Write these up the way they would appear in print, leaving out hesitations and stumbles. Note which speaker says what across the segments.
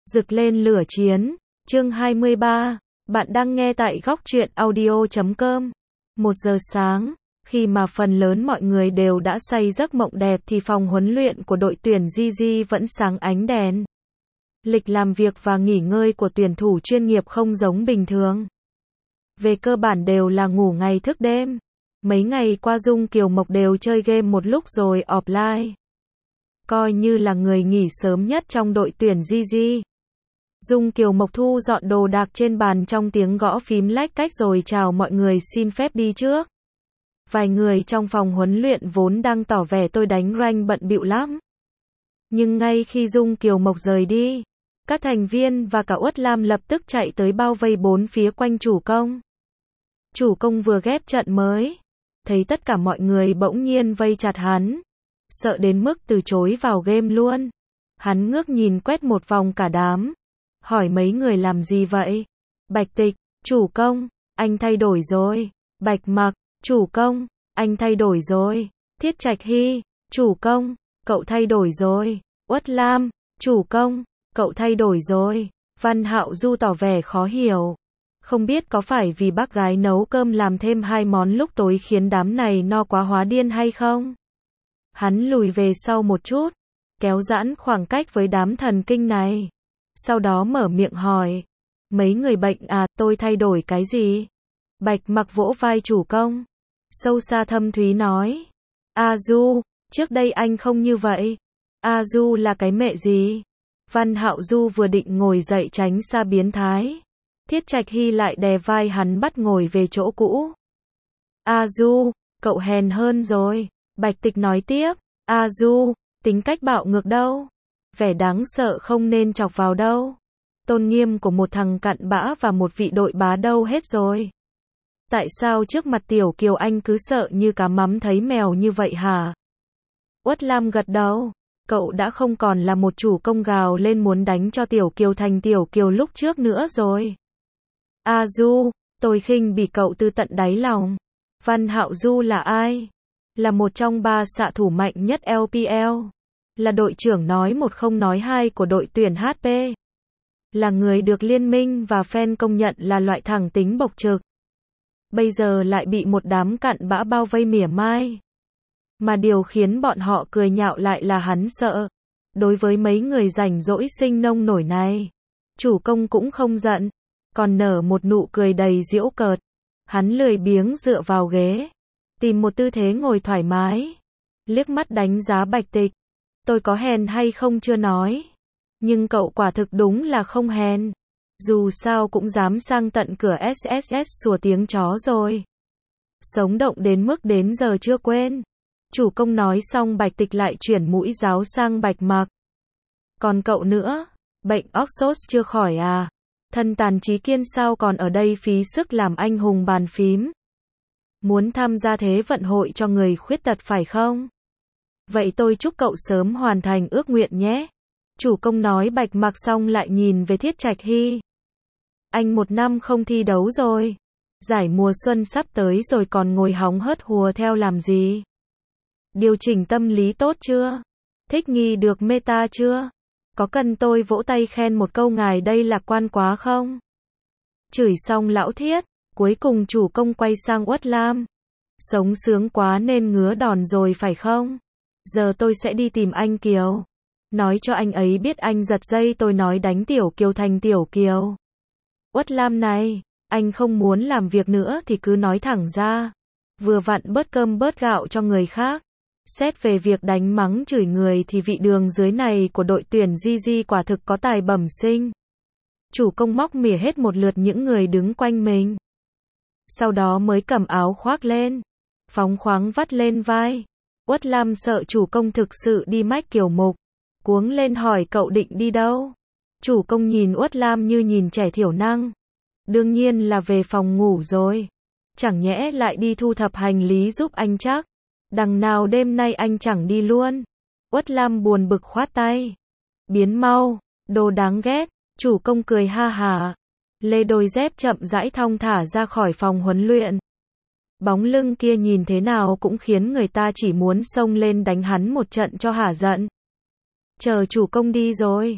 Speaker 1: Rực lên lửa chiến. Chương 23. Bạn đang nghe tại góc truyện audio.com. 1 giờ sáng, khi mà phần lớn mọi người đều đã say giấc mộng đẹp thì phòng huấn luyện của đội tuyển GG vẫn sáng ánh đèn. Lịch làm việc và nghỉ ngơi của tuyển thủ chuyên nghiệp không giống bình thường. Về cơ bản đều là ngủ ngày thức đêm. Mấy ngày qua Dung Kiều Mộc đều chơi game một lúc rồi offline. Coi như là người nghỉ sớm nhất trong đội tuyển GG. Dung Kiều Mộc thu dọn đồ đạc trên bàn trong tiếng gõ phím lách cách rồi chào mọi người, xin phép đi trước. Vài người trong phòng huấn luyện vốn đang tỏ vẻ tôi đánh rank bận bịu lắm. Nhưng ngay khi Dung Kiều Mộc rời đi, các thành viên và cả Uất Lam lập tức chạy tới bao vây bốn phía quanh chủ công. Chủ công vừa ghép trận mới, thấy tất cả mọi người bỗng nhiên vây chặt hắn, sợ đến mức từ chối vào game luôn. Hắn ngước nhìn quét một vòng cả đám, hỏi mấy người làm gì vậy? Bạch Tịch, chủ công, anh thay đổi rồi. Bạch Mặc, chủ công, anh thay đổi rồi. Thiết Trạch Hy, chủ công, cậu thay đổi rồi. Uất Lam, chủ công, cậu thay đổi rồi. Văn Hạo Du tỏ vẻ khó hiểu. Không biết có phải vì bác gái nấu cơm làm thêm 2 món lúc tối khiến đám này no quá hóa điên hay không? Hắn lùi về sau một chút, kéo giãn khoảng cách với đám thần kinh này. Sau đó mở miệng hỏi, mấy người bệnh à, tôi thay đổi cái gì? Bạch Mặc vỗ vai chủ công, sâu xa thâm thúy nói, A Du, trước đây anh không như vậy. A Du là cái mẹ gì? Văn Hạo Du vừa định ngồi dậy tránh xa biến thái, Thiết Trạch Hy lại đè vai hắn bắt ngồi về chỗ cũ. A Du, cậu hèn hơn rồi. Bạch Tịch nói tiếp, A Du, tính cách bạo ngược đâu, vẻ đáng sợ không nên chọc vào đâu. Tôn nghiêm của một thằng cặn bã và một vị đội bá đâu hết rồi. Tại sao trước mặt Tiểu Kiều anh cứ sợ như cá mắm thấy mèo như vậy hả? Uất Lam gật đầu, cậu đã không còn là một chủ công gào lên muốn đánh cho Tiểu Kiều thành Tiểu Kiều lúc trước nữa rồi. A Du, tôi khinh bỉ cậu từ tận đáy lòng. Văn Hạo Du là ai? Là một trong 3 xạ thủ mạnh nhất LPL. Là đội trưởng nói một không nói hai của đội tuyển HP. Là người được liên minh và fan công nhận là loại thẳng tính bộc trực. Bây giờ lại bị một đám cặn bã bao vây mỉa mai. Mà điều khiến bọn họ cười nhạo lại là hắn sợ. Đối với mấy người rảnh rỗi sinh nông nổi này, chủ công cũng không giận, còn nở một nụ cười đầy giễu cợt. Hắn lười biếng dựa vào ghế, tìm một tư thế ngồi thoải mái, liếc mắt đánh giá Bạch Tịch. Tôi có hèn hay không chưa nói, nhưng cậu quả thực đúng là không hèn. Dù sao cũng dám sang tận cửa SSS sủa tiếng chó rồi. Sống động đến mức đến giờ chưa quên. Chủ công nói xong Bạch Tịch lại chuyển mũi giáo sang Bạch Mặc. Còn cậu nữa, bệnh Oxford chưa khỏi à? Thân tàn trí kiên sao còn ở đây phí sức làm anh hùng bàn phím? Muốn tham gia thế vận hội cho người khuyết tật phải không? Vậy tôi chúc cậu sớm hoàn thành ước nguyện nhé. Chủ công nói Bạch Mặc xong lại nhìn về Thiết Trạch Hy. Anh 1 năm không thi đấu rồi. Giải mùa xuân sắp tới rồi còn ngồi hóng hớt hùa theo làm gì? Điều chỉnh tâm lý tốt chưa? Thích nghi được meta chưa? Có cần tôi vỗ tay khen một câu ngài đây lạc quan quá không? Chửi xong lão Thiết, cuối cùng chủ công quay sang Uất Lam. Sống sướng quá nên ngứa đòn rồi phải không? Giờ tôi sẽ đi tìm anh Kiều. Nói cho anh ấy biết anh giật dây tôi nói đánh Tiểu Kiều thành Tiểu Kiều. Uất Lam này, anh không muốn làm việc nữa thì cứ nói thẳng ra. Vừa vặn bớt cơm bớt gạo cho người khác. Xét về việc đánh mắng chửi người thì vị đường dưới này của đội tuyển GG quả thực có tài bẩm sinh. Chủ công móc mỉa hết một lượt những người đứng quanh mình. Sau đó mới cầm áo khoác lên, phóng khoáng vắt lên vai. Uất Lam sợ chủ công thực sự đi mách Kiều Mục, cuống lên hỏi cậu định đi đâu? Chủ công nhìn Uất Lam như nhìn trẻ thiểu năng. Đương nhiên là về phòng ngủ rồi. Chẳng nhẽ lại đi thu thập hành lý giúp anh chắc. Đằng nào đêm nay anh chẳng đi luôn. Uất Lam buồn bực khoát tay. Biến mau, đồ đáng ghét. Chủ công cười ha hả. Lê đôi dép chậm rãi thong thả ra khỏi phòng huấn luyện. Bóng lưng kia nhìn thế nào cũng khiến người ta chỉ muốn xông lên đánh hắn một trận cho hả giận. Chờ chủ công đi rồi,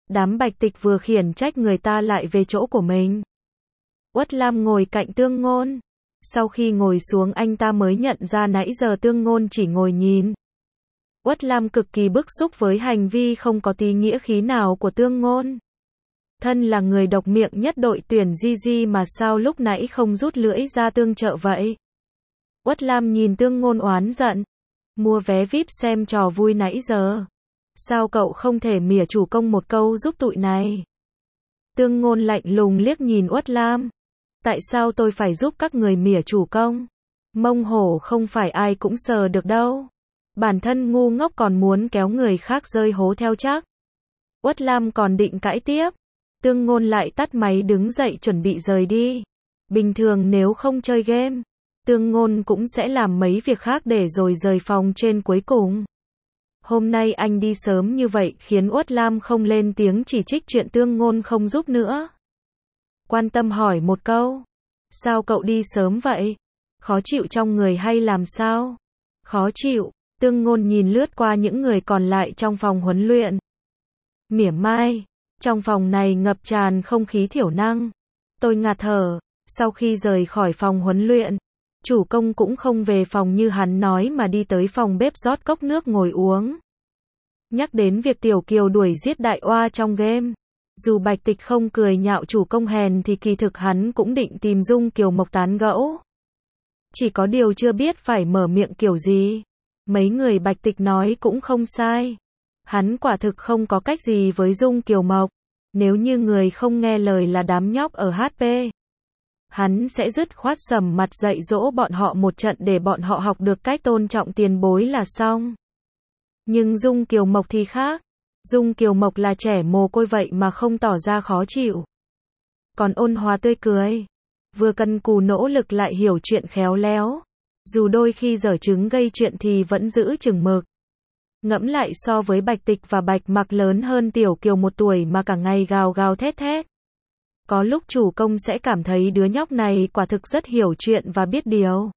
Speaker 1: Đám Bạch Tịch vừa khiển trách người ta lại về chỗ của mình. Uất Lam ngồi cạnh Tương Ngôn. Sau khi ngồi xuống anh ta mới nhận ra nãy giờ Tương Ngôn chỉ ngồi nhìn. Uất Lam cực kỳ bức xúc với hành vi không có tí nghĩa khí nào của Tương Ngôn. Thân là người độc miệng nhất đội tuyển Gigi mà sao lúc nãy không rút lưỡi ra tương trợ vậy? Uất Lam nhìn Tương Ngôn oán giận. Mua vé VIP xem trò vui nãy giờ. Sao cậu không thể mỉa chủ công một câu giúp tụi này? Tương Ngôn lạnh lùng liếc nhìn Uất Lam. Tại sao tôi phải giúp các người mỉa chủ công? Mông hổ không phải ai cũng sờ được đâu. Bản thân ngu ngốc còn muốn kéo người khác rơi hố theo chắc. Uất Lam còn định cãi tiếp. Tương Ngôn lại tắt máy đứng dậy chuẩn bị rời đi. Bình thường nếu không chơi game, Tương Ngôn cũng sẽ làm mấy việc khác để rồi rời phòng trên cuối cùng. Hôm nay anh đi sớm như vậy khiến Uất Lam không lên tiếng chỉ trích chuyện Tương Ngôn không giúp nữa. Quan tâm hỏi một câu. Sao cậu đi sớm vậy? Khó chịu trong người hay làm sao? Khó chịu. Tương Ngôn nhìn lướt qua những người còn lại trong phòng huấn luyện. Mỉa mai. Trong phòng này ngập tràn không khí thiểu năng. Tôi ngạt thở. Sau khi rời khỏi phòng huấn luyện, chủ công cũng không về phòng như hắn nói mà đi tới phòng bếp rót cốc nước ngồi uống. Nhắc đến việc Tiểu Kiều đuổi giết đại oa trong game. Dù Bạch Tịch không cười nhạo chủ công hèn thì kỳ thực hắn cũng định tìm Dung Kiều Mộc tán gẫu. Chỉ có điều chưa biết phải mở miệng kiểu gì. Mấy người Bạch Tịch nói cũng không sai. Hắn quả thực không có cách gì với Dung Kiều Mộc. Nếu như người không nghe lời là đám nhóc ở HP, hắn sẽ dứt khoát sầm mặt dạy dỗ bọn họ một trận để bọn họ học được cách tôn trọng tiền bối là xong. Nhưng Dung Kiều Mộc thì khác. Dung Kiều Mộc là trẻ mồ côi vậy mà không tỏ ra khó chịu. Còn ôn hòa tươi cười. Vừa cần cù nỗ lực lại hiểu chuyện khéo léo. Dù đôi khi dở trứng gây chuyện thì vẫn giữ chừng mực. Ngẫm lại so với Bạch Tịch và Bạch Mặc lớn hơn Tiểu Kiều 1 tuổi mà cả ngày gào gào thét thét. Có lúc chủ công sẽ cảm thấy đứa nhóc này quả thực rất hiểu chuyện và biết điều.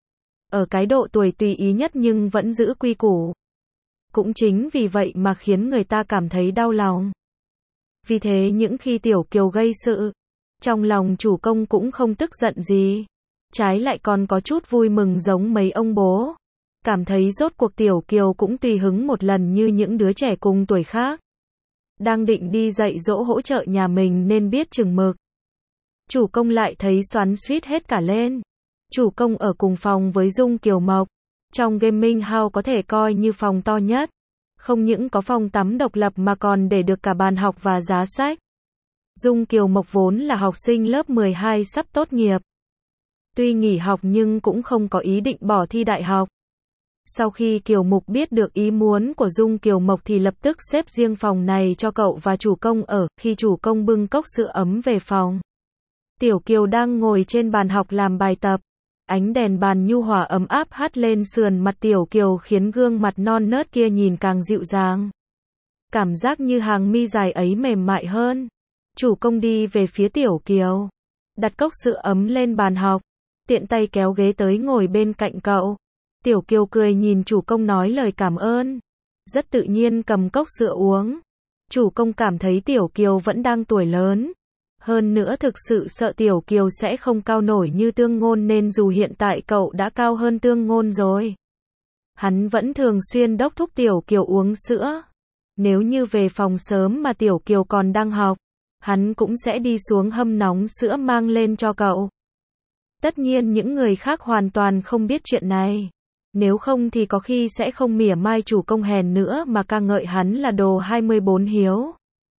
Speaker 1: Ở cái độ tuổi tùy ý nhất nhưng vẫn giữ quy củ. Cũng chính vì vậy mà khiến người ta cảm thấy đau lòng. Vì thế những khi Tiểu Kiều gây sự, trong lòng chủ công cũng không tức giận gì. Trái lại còn có chút vui mừng giống mấy ông bố. Cảm thấy rốt cuộc Tiểu Kiều cũng tùy hứng một lần như những đứa trẻ cùng tuổi khác. Đang định đi dạy dỗ hỗ trợ nhà mình nên biết chừng mực. Chủ công lại thấy xoắn xuýt hết cả lên. Chủ công ở cùng phòng với Dung Kiều Mộc. Trong gaming house có thể coi như phòng to nhất. Không những có phòng tắm độc lập mà còn để được cả bàn học và giá sách. Dung Kiều Mộc vốn là học sinh lớp 12 sắp tốt nghiệp. Tuy nghỉ học nhưng cũng không có ý định bỏ thi đại học. Sau khi Kiều Mục biết được ý muốn của Dung Kiều Mộc thì lập tức xếp riêng phòng này cho cậu và chủ công ở. Khi chủ công bưng cốc sữa ấm về phòng, Tiểu Kiều đang ngồi trên bàn học làm bài tập. Ánh đèn bàn nhu hòa ấm áp hắt lên sườn mặt Tiểu Kiều khiến gương mặt non nớt kia nhìn càng dịu dàng. Cảm giác như hàng mi dài ấy mềm mại hơn. Chủ công đi về phía Tiểu Kiều, đặt cốc sữa ấm lên bàn học, tiện tay kéo ghế tới ngồi bên cạnh cậu. Tiểu Kiều cười nhìn chủ công nói lời cảm ơn. Rất tự nhiên cầm cốc sữa uống. Chủ công cảm thấy Tiểu Kiều vẫn đang tuổi lớn. Hơn nữa thực sự sợ Tiểu Kiều sẽ không cao nổi như Tương Ngôn nên dù hiện tại cậu đã cao hơn Tương Ngôn rồi. Hắn vẫn thường xuyên đốc thúc Tiểu Kiều uống sữa. Nếu như về phòng sớm mà Tiểu Kiều còn đang học, hắn cũng sẽ đi xuống hâm nóng sữa mang lên cho cậu. Tất nhiên những người khác hoàn toàn không biết chuyện này. Nếu không thì có khi sẽ không mỉa mai chủ công hèn nữa mà ca ngợi hắn là đồ 24 hiếu.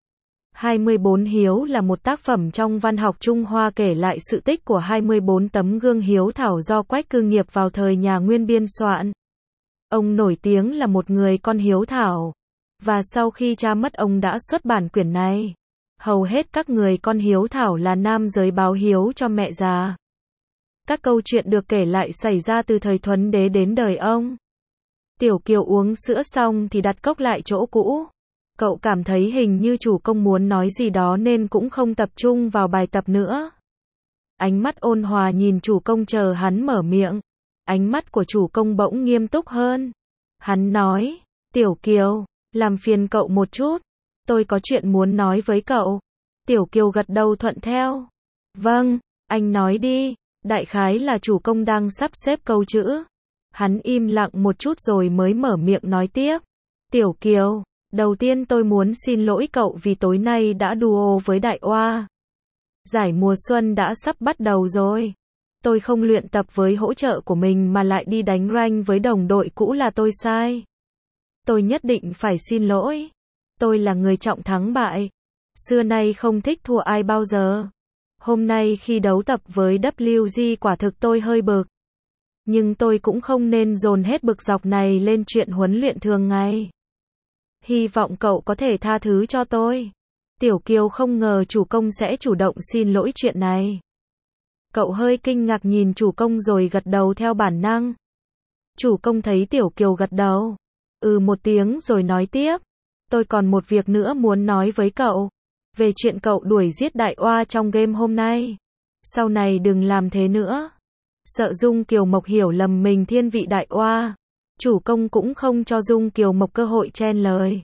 Speaker 1: 24 hiếu là một tác phẩm trong văn học Trung Hoa kể lại sự tích của 24 tấm gương hiếu thảo do Quách Cư Nghiệp vào thời nhà Nguyên biên soạn. Ông nổi tiếng là một người con hiếu thảo. Và sau khi cha mất ông đã xuất bản quyển này. Hầu hết các người con hiếu thảo là nam giới báo hiếu cho mẹ già. Các câu chuyện được kể lại xảy ra từ thời Thuấn Đế đến đời ông. Tiểu Kiều uống sữa xong thì đặt cốc lại chỗ cũ. Cậu cảm thấy hình như chủ công muốn nói gì đó nên cũng không tập trung vào bài tập nữa. Ánh mắt ôn hòa nhìn chủ công chờ hắn mở miệng. Ánh mắt của chủ công bỗng nghiêm túc hơn. Hắn nói, Tiểu Kiều, làm phiền cậu một chút. Tôi có chuyện muốn nói với cậu. Tiểu Kiều gật đầu thuận theo. Vâng, anh nói đi. Đại khái là chủ công đang sắp xếp câu chữ. Hắn im lặng một chút rồi mới mở miệng nói tiếp. Tiểu Kiều, đầu tiên tôi muốn xin lỗi cậu vì tối nay đã duo với Đại Oa. Giải mùa xuân đã sắp bắt đầu rồi. Tôi không luyện tập với hỗ trợ của mình mà lại đi đánh rank với đồng đội cũ là tôi sai. Tôi nhất định phải xin lỗi. Tôi là người trọng thắng bại. Xưa nay không thích thua ai bao giờ. Hôm nay khi đấu tập với WG quả thực tôi hơi bực. Nhưng tôi cũng không nên dồn hết bực dọc này lên chuyện huấn luyện thường ngày. Hy vọng cậu có thể tha thứ cho tôi. Tiểu Kiều không ngờ chủ công sẽ chủ động xin lỗi chuyện này. Cậu hơi kinh ngạc nhìn chủ công rồi gật đầu theo bản năng. Chủ công thấy Tiểu Kiều gật đầu. Một tiếng rồi nói tiếp. Tôi còn một việc nữa muốn nói với cậu. Về chuyện cậu đuổi giết Đại Oa trong game hôm nay. Sau này đừng làm thế nữa. Sợ Dung Kiều Mộc hiểu lầm mình thiên vị Đại Oa. Chủ công cũng không cho Dung Kiều Mộc cơ hội chen lời.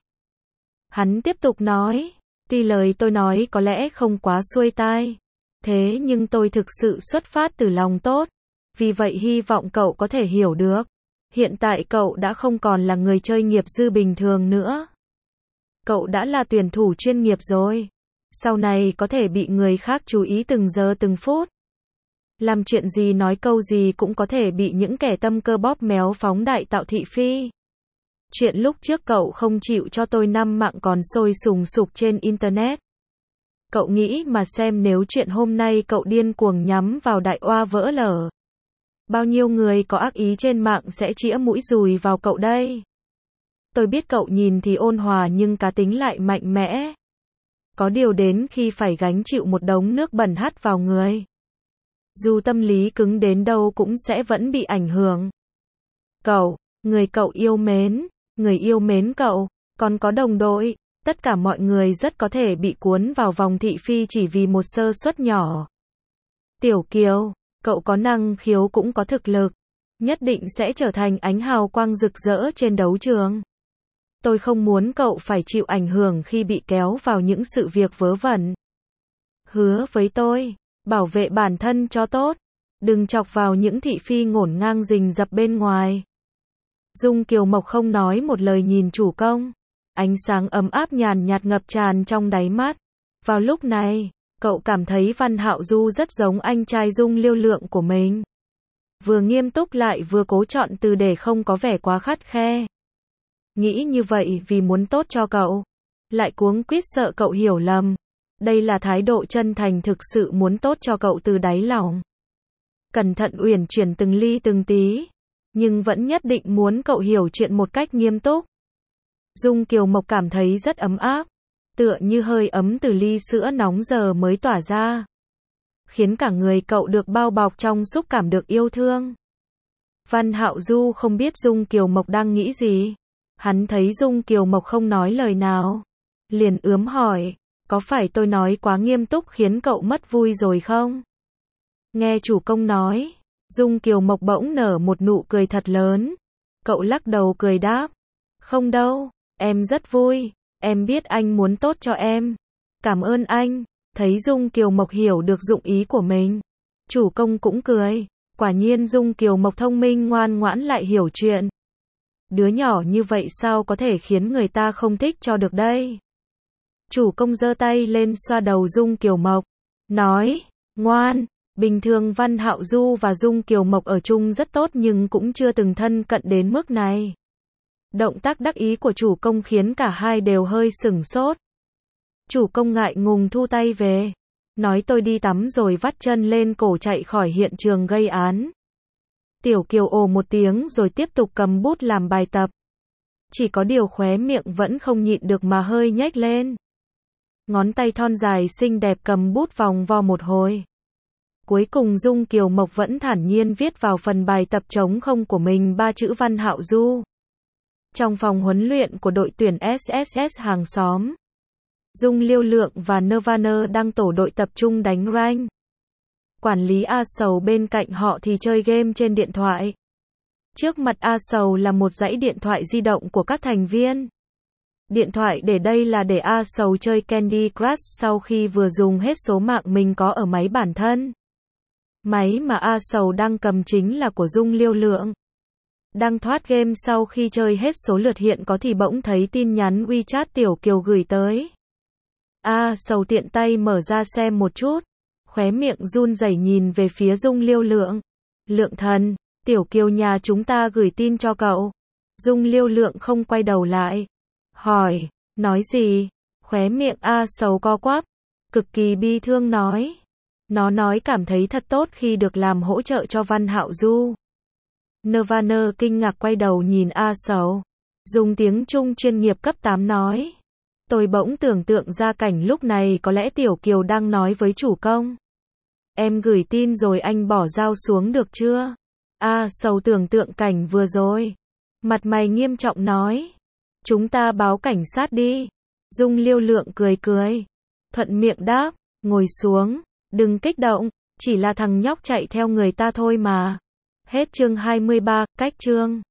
Speaker 1: Hắn tiếp tục nói. Tuy lời tôi nói có lẽ không quá xuôi tai. Thế nhưng tôi thực sự xuất phát từ lòng tốt. Vì vậy hy vọng cậu có thể hiểu được. Hiện tại cậu đã không còn là người chơi nghiệp dư bình thường nữa. Cậu đã là tuyển thủ chuyên nghiệp rồi. Sau này có thể bị người khác chú ý từng giờ từng phút. Làm chuyện gì nói câu gì cũng có thể bị những kẻ tâm cơ bóp méo phóng đại tạo thị phi. Chuyện lúc trước cậu không chịu cho tôi 5 mạng còn sôi sùng sục trên internet. Cậu nghĩ mà xem nếu chuyện hôm nay cậu điên cuồng nhắm vào Đại Oa vỡ lở. Bao nhiêu người có ác ý trên mạng sẽ chĩa mũi dùi vào cậu đây. Tôi biết cậu nhìn thì ôn hòa nhưng cá tính lại mạnh mẽ. Có điều đến khi phải gánh chịu một đống nước bẩn hắt vào người. Dù tâm lý cứng đến đâu cũng sẽ vẫn bị ảnh hưởng. Cậu, người cậu yêu mến, người yêu mến cậu, còn có đồng đội, tất cả mọi người rất có thể bị cuốn vào vòng thị phi chỉ vì một sơ suất nhỏ. Tiểu Kiều, cậu có năng khiếu cũng có thực lực, nhất định sẽ trở thành ánh hào quang rực rỡ trên đấu trường. Tôi không muốn cậu phải chịu ảnh hưởng khi bị kéo vào những sự việc vớ vẩn. Hứa với tôi, bảo vệ bản thân cho tốt, đừng chọc vào những thị phi ngổn ngang rình rập bên ngoài. Dung Kiều Mộc không nói một lời nhìn chủ công, ánh sáng ấm áp nhàn nhạt ngập tràn trong đáy mắt. Vào lúc này, cậu cảm thấy Văn Hạo Du rất giống anh trai Dung Liêu Lượng của mình. Vừa nghiêm túc lại vừa cố chọn từ để không có vẻ quá khắt khe. Nghĩ như vậy vì muốn tốt cho cậu, lại cuống quýt sợ cậu hiểu lầm. Đây là thái độ chân thành thực sự muốn tốt cho cậu từ đáy lòng. Cẩn thận uyển chuyển từng ly từng tí, nhưng vẫn nhất định muốn cậu hiểu chuyện một cách nghiêm túc. Dung Kiều Mộc cảm thấy rất ấm áp, tựa như hơi ấm từ ly sữa nóng giờ mới tỏa ra, khiến cả người cậu được bao bọc trong xúc cảm được yêu thương. Văn Hạo Du không biết Dung Kiều Mộc đang nghĩ gì. Hắn thấy Dung Kiều Mộc không nói lời nào, liền ướm hỏi, có phải tôi nói quá nghiêm túc khiến cậu mất vui rồi không? Nghe chủ công nói, Dung Kiều Mộc bỗng nở một nụ cười thật lớn. Cậu lắc đầu cười đáp, không đâu, em rất vui, em biết anh muốn tốt cho em. Cảm ơn anh. Thấy Dung Kiều Mộc hiểu được dụng ý của mình, chủ công cũng cười, quả nhiên Dung Kiều Mộc thông minh ngoan ngoãn lại hiểu chuyện. Đứa nhỏ như vậy sao có thể khiến người ta không thích cho được đây? Chủ công giơ tay lên xoa đầu Dung Kiều Mộc, nói, ngoan. Bình thường Văn Hạo Du và Dung Kiều Mộc ở chung rất tốt nhưng cũng chưa từng thân cận đến mức này. Động tác đắc ý của chủ công khiến cả hai đều hơi sửng sốt. Chủ công ngại ngùng thu tay về, nói tôi đi tắm rồi vắt chân lên cổ chạy khỏi hiện trường gây án. Tiểu Kiều ồ một tiếng rồi tiếp tục cầm bút làm bài tập. Chỉ có điều khóe miệng vẫn không nhịn được mà hơi nhếch lên. Ngón tay thon dài xinh đẹp cầm bút vòng vo một hồi. Cuối cùng Dung Kiều Mộc vẫn thản nhiên viết vào phần bài tập trống không của mình 3 chữ Văn Hạo Du. Trong phòng huấn luyện của đội tuyển SSS hàng xóm, Dung Liêu Lượng và Nirvana đang tổ đội tập trung đánh rank. Quản lý A Sầu bên cạnh họ thì chơi game trên điện thoại. Trước mặt A Sầu là một dãy điện thoại di động của các thành viên. Điện thoại để đây là để A Sầu chơi Candy Crush sau khi vừa dùng hết số mạng mình có ở máy bản thân. Máy mà A Sầu đang cầm chính là của Dung Liêu Lượng. Đang thoát game sau khi chơi hết số lượt hiện có thì bỗng thấy tin nhắn WeChat Tiểu Kiều gửi tới. A Sầu tiện tay mở ra xem một chút, khóe miệng run rẩy nhìn về phía Dung Liêu Lượng. Lượng thần, Tiểu Kiều nhà chúng ta gửi tin cho cậu. Dung Liêu Lượng không quay đầu lại. Hỏi, nói gì? Khóe miệng A Sầu co quắp, cực kỳ bi thương nói. Nó nói cảm thấy thật tốt khi được làm hỗ trợ cho Văn Hạo Du. Nirvana kinh ngạc quay đầu nhìn A Sầu. Dùng tiếng Trung chuyên nghiệp cấp 8 nói. Tôi bỗng tưởng tượng ra cảnh lúc này có lẽ Tiểu Kiều đang nói với chủ công. Em gửi tin rồi anh bỏ dao xuống được chưa? A Sầu tưởng tượng cảnh vừa rồi. Mặt mày nghiêm trọng nói. Chúng ta báo cảnh sát đi. Dung Liêu Lượng cười cười. Thuận miệng đáp, ngồi xuống, đừng kích động, chỉ là thằng nhóc chạy theo người ta thôi mà. Hết chương 23, cách chương.